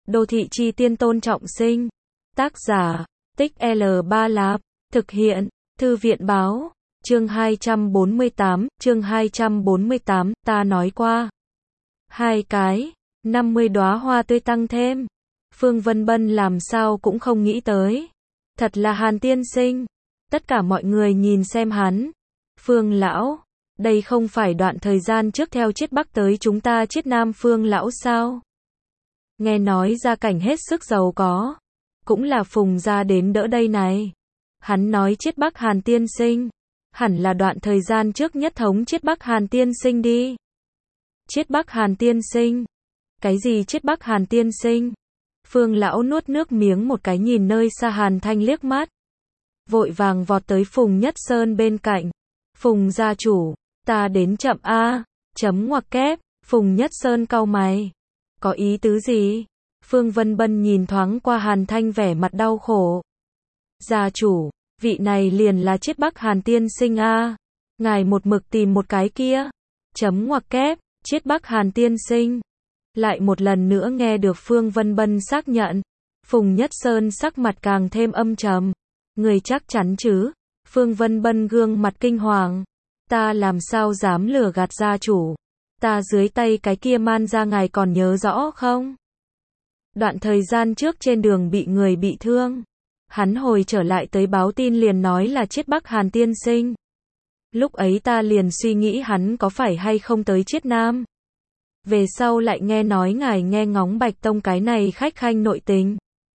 Đô thị chi tiên Tôn Trọng Sinh. Tác giả, Tích L3 Lạp. Thực hiện, Thư viện báo. Chương 248, ta nói qua. 2 cái, 50 đóa hoa tươi tăng thêm. Phương Vân Bân làm sao cũng không nghĩ tới. Thật là Hàn tiên sinh. Tất cả mọi người nhìn xem hắn. Phương lão, đây không phải đoạn thời gian trước theo Chiết Bắc tới chúng ta Chiết Nam Phương lão sao? Nghe nói gia cảnh hết sức giàu có. Cũng là Phùng gia đến đỡ đây này. Hắn nói Chiết Bắc Hàn tiên sinh. Hẳn là đoạn thời gian trước nhất thống Chiết Bắc Hàn tiên sinh đi. Chiết Bắc Hàn tiên sinh? Cái gì Chiết Bắc Hàn tiên sinh? Phương lão nuốt nước miếng một cái, nhìn nơi xa Hàn Thanh liếc mắt. Vội vàng vọt tới Phùng Nhất Sơn bên cạnh. Phùng gia chủ, ta đến chậm a. Chấm ngoặc kép. Phùng Nhất Sơn cau mày. Có ý tứ gì? Phương Vân Bân nhìn thoáng qua Hàn Thanh, vẻ mặt đau khổ. Gia chủ, vị này liền là Chiết Bắc Hàn tiên sinh a. Ngài một mực tìm một cái kia. Chấm ngoặc kép. Chiết Bắc Hàn tiên sinh. Lại một lần nữa nghe được Phương Vân Bân xác nhận. Phùng Nhất Sơn sắc mặt càng thêm âm trầm. Người chắc chắn chứ? Phương Vân Bân gương mặt kinh hoàng. Ta làm sao dám lừa gạt gia chủ? Ta dưới tay cái kia man ra ngài còn nhớ rõ không? Đoạn thời gian trước trên đường bị người bị thương. Hắn hồi trở lại tới báo tin liền nói là Chiết Bắc Hàn tiên sinh. Lúc ấy ta liền suy nghĩ hắn có phải hay không tới Chiết Nam. Về sau lại nghe nói ngài nghe ngóng Bạch Tông cái này khách khanh nội tình.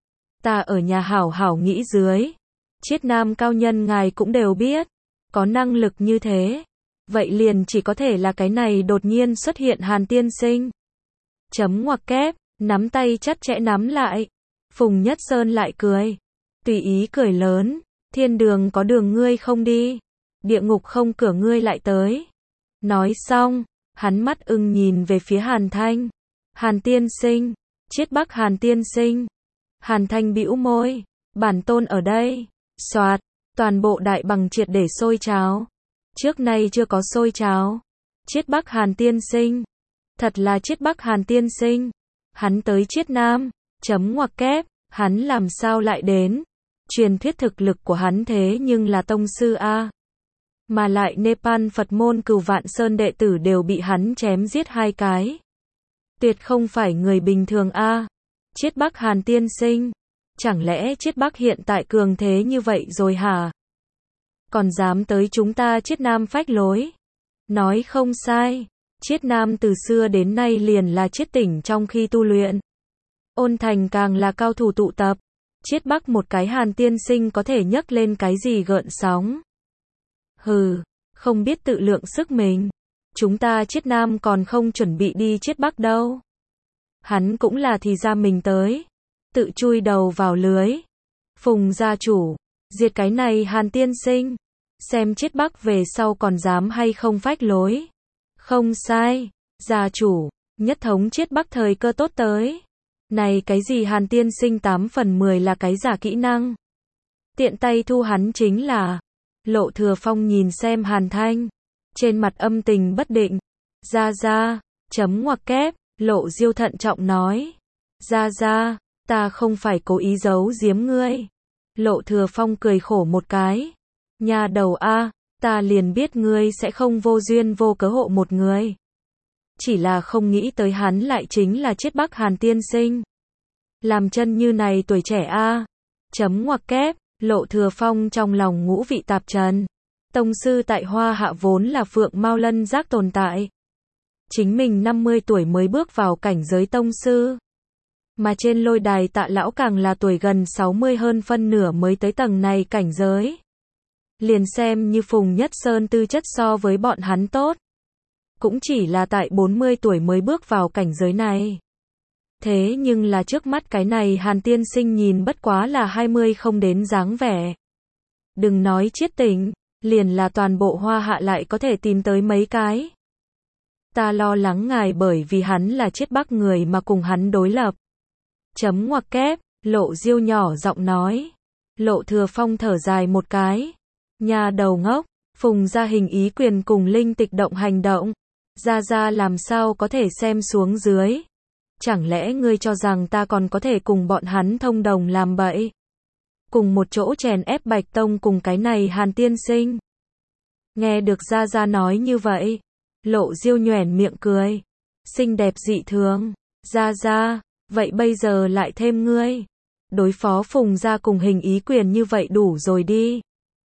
Ta ở nhà hảo hảo nghĩ dưới. Chiết Nam cao nhân ngài cũng đều biết. Có năng lực như thế. Vậy liền chỉ có thể là cái này đột nhiên xuất hiện Hàn tiên sinh. Chấm ngoặc kép, nắm tay chặt chẽ nắm lại. Phùng Nhất Sơn lại cười. Tùy ý cười lớn. Thiên đường có đường ngươi không đi. Địa ngục không cửa ngươi lại tới. Nói xong, hắn mắt ưng nhìn về phía Hàn Thanh. Hàn tiên sinh. Chiết Bắc Hàn tiên sinh. Hàn Thanh bĩu môi. Bản tôn ở đây. Soạt, toàn bộ đại bằng triệt để sôi trào. Trước nay chưa có sôi trào. Chiết Bắc Hàn tiên sinh. Thật là Chiết Bắc Hàn tiên sinh. Hắn tới Chiết Nam. Chấm ngoặc kép. Hắn làm sao lại đến? Truyền thuyết thực lực của hắn thế nhưng là tông sư a. Mà lại Nepal Phật môn Cửu Vạn Sơn đệ tử đều bị hắn chém giết 2 cái. Tuyệt không phải người bình thường a. Chiết Bắc Hàn tiên sinh. Chẳng lẽ Chiết Bắc hiện tại cường thế như vậy rồi hả? Còn dám tới chúng ta Chiết Nam phách lối? Nói không sai. Chiết Nam từ xưa đến nay liền là Chiết tỉnh trong khi tu luyện. Ôn Thành càng là cao thủ tụ tập. Chiết Bắc một cái Hàn tiên sinh có thể nhấc lên cái gì gợn sóng? Hừ, không biết tự lượng sức mình. Chúng ta Chiết Nam còn không chuẩn bị đi Chiết Bắc đâu. Hắn cũng là thì ra mình tới. Tự chui đầu vào lưới. Phùng gia chủ, diệt cái này Hàn tiên sinh. Xem Chiết Bắc về sau còn dám hay không phách lối. Không sai, gia chủ, nhất thống Chiết Bắc thời cơ tốt tới. Này cái gì Hàn tiên sinh 8 phần 10 là cái giả kỹ năng. Tiện tay thu hắn chính là. Lộ Thừa Phong nhìn xem Hàn Thanh. Trên mặt âm tình bất định. Ra, chấm ngoặc kép, Lộ Diêu thận trọng nói. Ra, ta không phải cố ý giấu giếm ngươi. Lộ Thừa Phong cười khổ một cái. Nhà đầu a, ta liền biết ngươi sẽ không vô duyên vô cớ hộ một người. Chỉ là không nghĩ tới hắn lại chính là Chiết Bắc Hàn tiên sinh. Làm chân như này tuổi trẻ a. Chấm ngoặc kép, Lộ Thừa Phong trong lòng ngũ vị tạp trần. Tông sư tại Hoa Hạ vốn là Phượng Mao Lân Giác tồn tại. Chính mình 50 tuổi mới bước vào cảnh giới tông sư. Mà trên lôi đài Tạ lão càng là tuổi gần 60 hơn phân nửa mới tới tầng này cảnh giới. Liền xem như Phùng Nhất Sơn tư chất so với bọn hắn tốt. Cũng chỉ là tại 40 tuổi mới bước vào cảnh giới này. Thế nhưng là trước mắt cái này Hàn tiên sinh nhìn bất quá là 20 không đến dáng vẻ. Đừng nói Chiết tỉnh, liền là toàn bộ Hoa Hạ lại có thể tìm tới mấy cái. Ta lo lắng ngài bởi vì hắn là Chiết Bắc người mà cùng hắn đối lập. Chấm ngoặc kép, Lộ Diêu nhỏ giọng nói. Lộ Thừa Phong thở dài một cái. Nhà đầu ngốc, Phùng gia hình ý quyền cùng linh tịch động hành động. Ra làm sao có thể xem xuống dưới. Chẳng lẽ ngươi cho rằng ta còn có thể cùng bọn hắn thông đồng làm bậy? Cùng một chỗ chèn ép Bạch Tông cùng cái này Hàn tiên sinh. Nghe được Gia Gia nói như vậy, Lộ Diêu nhoẻn miệng cười. Xinh đẹp dị thường. Gia Gia, vậy bây giờ lại thêm ngươi. Đối phó Phùng gia cùng Hình Ý Quyền như vậy đủ rồi đi.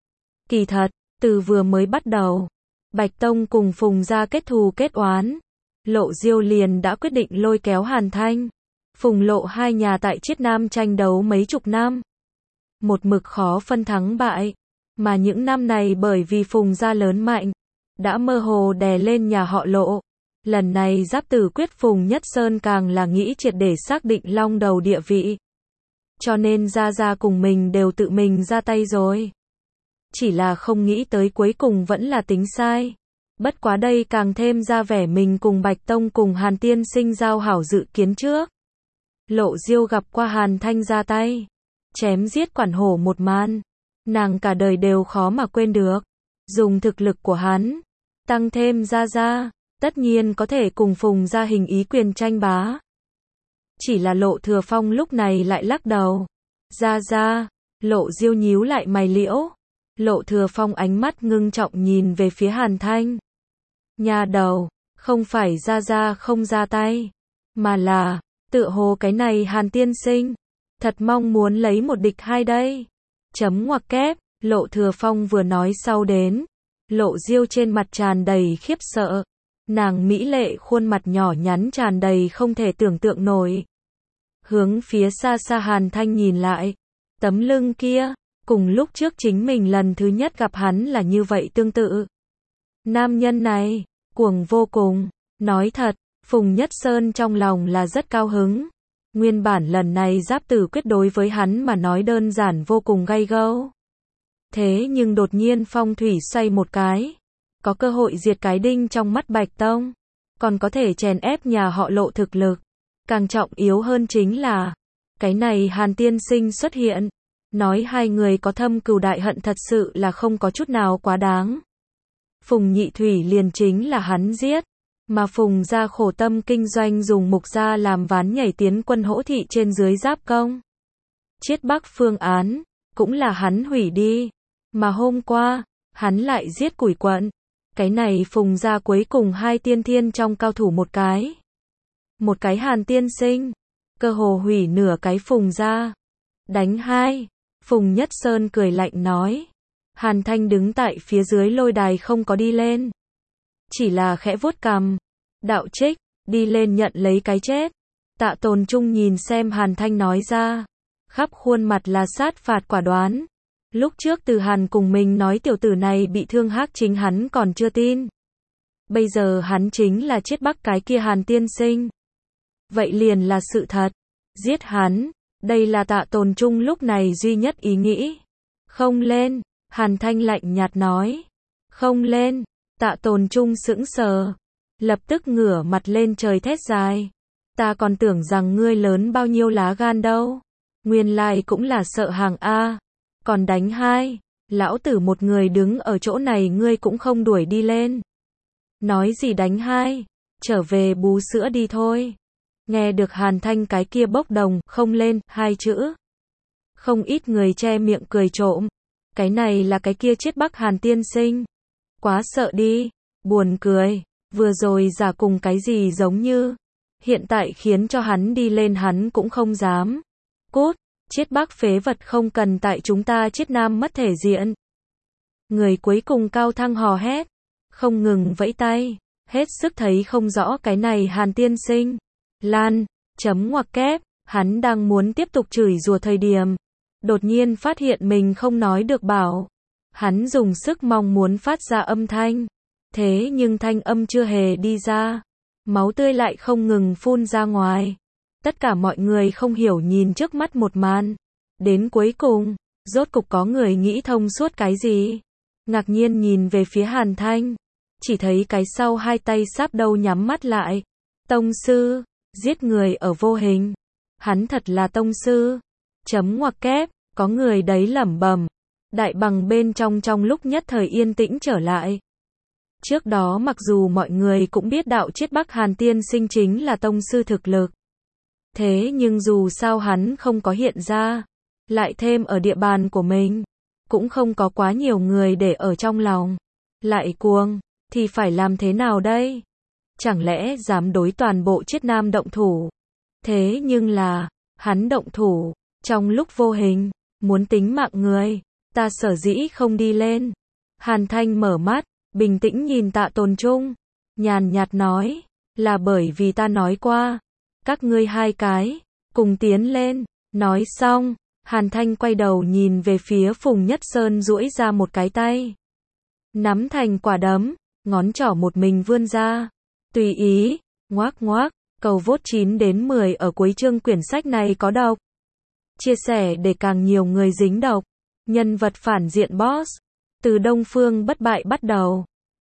Kỳ thật, từ vừa mới bắt đầu, Bạch Tông cùng Phùng gia kết thù kết oán, Lộ Diêu liền đã quyết định lôi kéo Hàn Thanh, Phùng Lộ hai nhà tại Chiết Nam tranh đấu mấy chục năm. Một mực khó phân thắng bại, mà những năm này bởi vì Phùng gia lớn mạnh, đã mơ hồ đè lên nhà họ Lộ. Lần này giáp tử quyết Phùng Nhất Sơn càng là nghĩ triệt để xác định long đầu địa vị. Cho nên Gia Gia cùng mình đều tự mình ra tay rồi. Chỉ là không nghĩ tới cuối cùng vẫn là tính sai. Bất quá đây càng thêm ra vẻ mình cùng Bạch Tông cùng Hàn tiên sinh giao hảo dự kiến trước. Lộ Diêu gặp qua Hàn Thanh ra tay, chém giết quản hổ một màn, nàng cả đời đều khó mà quên được. Dùng thực lực của hắn, tăng thêm Gia Gia, tất nhiên có thể cùng Phùng gia Hình Ý Quyền tranh bá. Chỉ là Lộ Thừa Phong lúc này lại lắc đầu. Gia Gia, Lộ Diêu nhíu lại mày liễu. Lộ Thừa Phong ánh mắt ngưng trọng nhìn về phía Hàn Thanh. Nhà đầu, không phải Gia Gia không ra tay, mà là, tựa hồ cái này Hàn tiên sinh, thật mong muốn lấy một địch hai đây. Chấm ngoặc kép, Lộ Thừa Phong vừa nói sau đến. Lộ Diêu trên mặt tràn đầy khiếp sợ. Nàng mỹ lệ khuôn mặt nhỏ nhắn tràn đầy không thể tưởng tượng nổi. Hướng phía xa xa Hàn Thanh nhìn lại. Tấm lưng kia, cùng lúc trước chính mình lần thứ nhất gặp hắn là như vậy tương tự. Nam nhân này, cuồng vô cùng. Nói thật, Phùng Nhất Sơn trong lòng là rất cao hứng. Nguyên bản lần này giáp tử quyết đối với hắn mà nói đơn giản vô cùng gay gẫu. Thế nhưng đột nhiên phong thủy xoay một cái. Có cơ hội diệt cái đinh trong mắt Bạch Tông. Còn có thể chèn ép nhà họ Lộ thực lực. Càng trọng yếu hơn chính là, cái này Hàn tiên sinh xuất hiện. Nói hai người có thâm cừu đại hận thật sự là không có chút nào quá đáng. Phùng Nhị Thủy liền chính là hắn giết. Mà Phùng gia khổ tâm kinh doanh dùng Mục gia làm ván nhảy tiến quân hỗ thị trên dưới giáp công. Chiết Bắc phương án, cũng là hắn hủy đi. Mà hôm qua, hắn lại giết Củi Quận. Cái này Phùng gia cuối cùng hai tiên thiên trong cao thủ một cái. Một cái Hàn tiên sinh, cơ hồ hủy nửa cái Phùng gia. Đánh hai, Phùng Nhất Sơn cười lạnh nói. Hàn Thanh đứng tại phía dưới lôi đài không có đi lên. Chỉ là khẽ vuốt cằm. Đạo trích, đi lên nhận lấy cái chết. Tạ Tồn Trung nhìn xem Hàn Thanh nói ra. Khắp khuôn mặt là sát phạt quả đoán. Lúc trước Từ Hàn cùng mình nói tiểu tử này bị thương hắc chính hắn còn chưa tin. Bây giờ hắn chính là Chiết Bắc cái kia Hàn tiên sinh. Vậy liền là sự thật. Giết hắn, đây là Tạ Tồn Trung lúc này duy nhất ý nghĩ. Không lên, Hàn Thanh lạnh nhạt nói. Không lên, Tạ Tồn Trung sững sờ. Lập tức ngửa mặt lên trời thét dài. Ta còn tưởng rằng ngươi lớn bao nhiêu lá gan đâu. Nguyên lai cũng là sợ hàng A. Còn đánh hai, lão tử một người đứng ở chỗ này ngươi cũng không đuổi đi lên. Nói gì đánh hai, trở về bú sữa đi thôi. Nghe được Hàn Thanh cái kia bốc đồng, không lên, hai chữ. Không ít người che miệng cười trộm. Cái này là cái kia Chiết Bắc Hàn tiên sinh. Quá sợ đi, buồn cười, vừa rồi giả cùng cái gì giống như. Hiện tại khiến cho hắn đi lên hắn cũng không dám. Cút, Chiết Bắc phế vật không cần tại chúng ta Chiết Nam mất thể diện. Người cuối cùng cao thăng hò hét, không ngừng vẫy tay, hết sức thấy không rõ cái này Hàn tiên sinh. Lan, chấm ngoặc kép, hắn đang muốn tiếp tục chửi rủa thời điểm. Đột nhiên phát hiện mình không nói được bảo. Hắn dùng sức mong muốn phát ra âm thanh. Thế nhưng thanh âm chưa hề đi ra. Máu tươi lại không ngừng phun ra ngoài. Tất cả mọi người không hiểu nhìn trước mắt một màn. Đến cuối cùng, rốt cục có người nghĩ thông suốt cái gì. Ngạc nhiên nhìn về phía Hàn Thanh. Chỉ thấy cái sau hai tay sáp đầu nhắm mắt lại. Tông sư, giết người ở vô hình. Hắn thật là tông sư. Chấm ngoặc kép, có người đấy lẩm bẩm. Đại bằng bên trong lúc nhất thời yên tĩnh trở lại. Trước đó mặc dù mọi người cũng biết đạo Chiết Bắc Hàn tiên sinh chính là tông sư thực lực. Thế nhưng dù sao hắn không có hiện ra, lại thêm ở địa bàn của mình, cũng không có quá nhiều người để ở trong lòng. Lại cuồng, thì phải làm thế nào đây? Chẳng lẽ dám đối toàn bộ Triết Nam động thủ? Thế nhưng là, hắn động thủ, trong lúc vô hình, muốn tính mạng người, ta sở dĩ không đi lên. Hàn Thanh mở mắt, bình tĩnh nhìn Tạ Tồn Trung, nhàn nhạt nói, là bởi vì ta nói qua, các ngươi hai cái, cùng tiến lên. Nói xong, Hàn Thanh quay đầu nhìn về phía Phùng Nhất Sơn duỗi ra một cái tay, nắm thành quả đấm, ngón trỏ một mình vươn ra, tùy ý, ngoác ngoác. Cầu vote 9 đến 10 ở cuối chương quyển sách này có độc. Chia sẻ để càng nhiều người dính độc. Nhân vật phản diện boss. Từ Đông Phương bất bại bắt đầu.